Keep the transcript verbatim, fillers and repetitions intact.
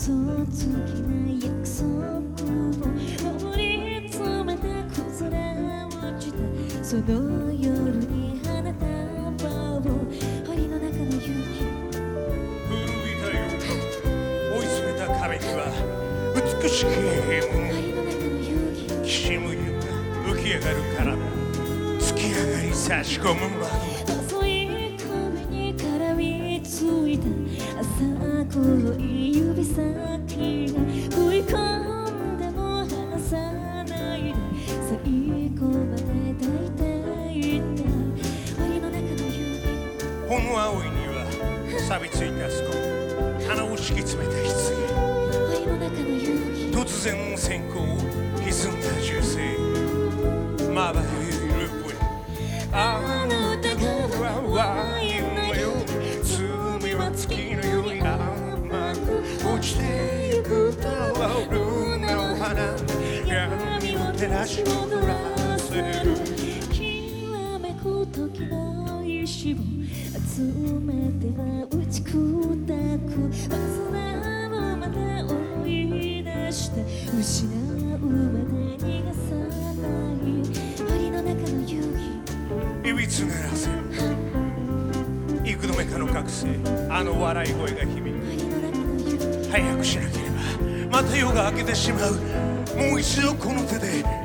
嘘つきな約束を盛り詰めた崩れ落ちたその夜に放った棒を檻の中の勇気古びたよ追い詰めた壁には美しきものきしむような浮き上がる体突き上がり差し込む窓細い壁に絡みついた朝黒い指先が食い込んでも離さないで最後まで抱いていった檻の中の勇気ほの青いには錆びついたスコープ鼻を敷き詰めた棺檻の中の勇気突然の閃光歪んだ銃声まばゆいループあの歌からは夢よ罪は月のように甘く落ちてゆくとルナの花闇を照らし戻らせるきらめく時の石を集めては打ち砕く忘れるまで思い出して失うまで逃がさない檻の中の勇気いびつならせ幾度目かの覚醒あの笑い声が響く早くしなければまた夜が明けてしまうもう一度この手で